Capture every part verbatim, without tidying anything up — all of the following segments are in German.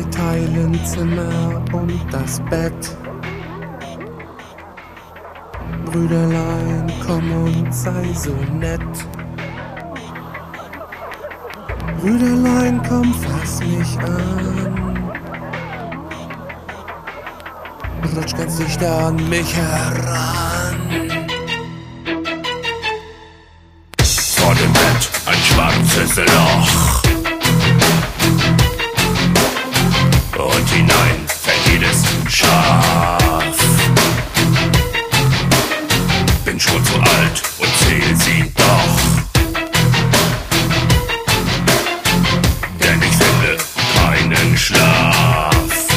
teilen Zimmer und das Bett. Brüderlein, komm und sei so nett. Brüderlein, komm, fass mich an. Rutsch ganz dicht an mich heran. Vor dem Bett ein schwarzes Loch. Und hinein fällt jedes Schaf. Bin schon zu alt und zähl sie doch. Denn ich finde keinen Schlaf.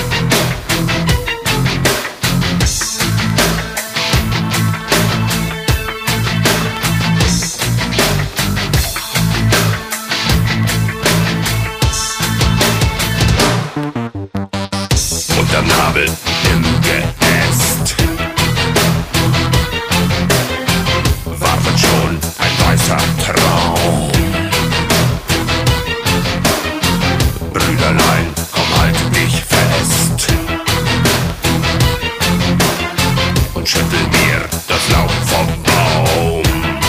Unterm Nabel im Geäst wartet schon ein weißer Traum. Brüderlein, komm, halt mich fest und schüttel mir das Laub vom Baum.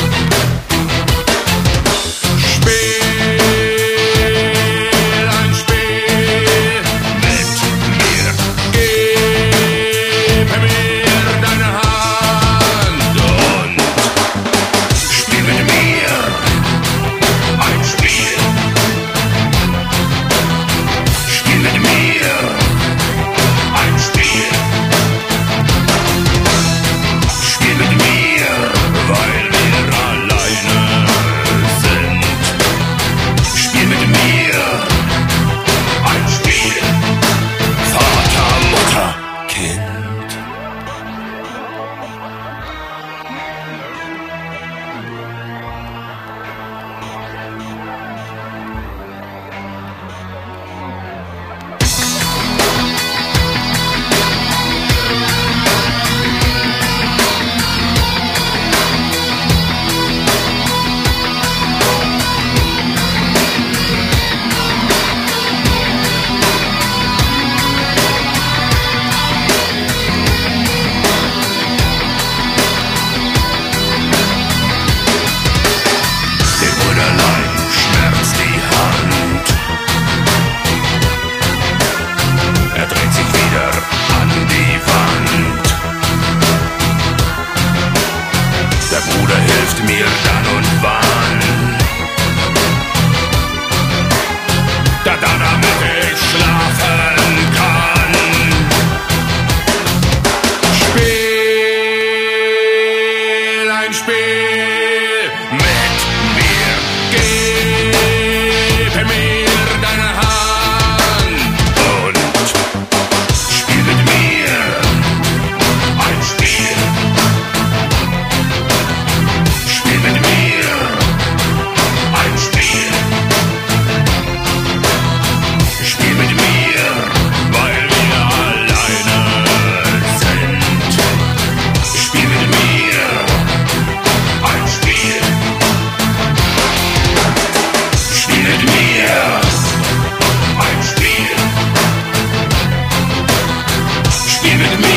Mir dann und wann, da, da, damit ich schlafen kann. Spiel ein Spiel mit mir, gib mir deine Hand und spiel mit mir ein Spiel. Spiel mit mir.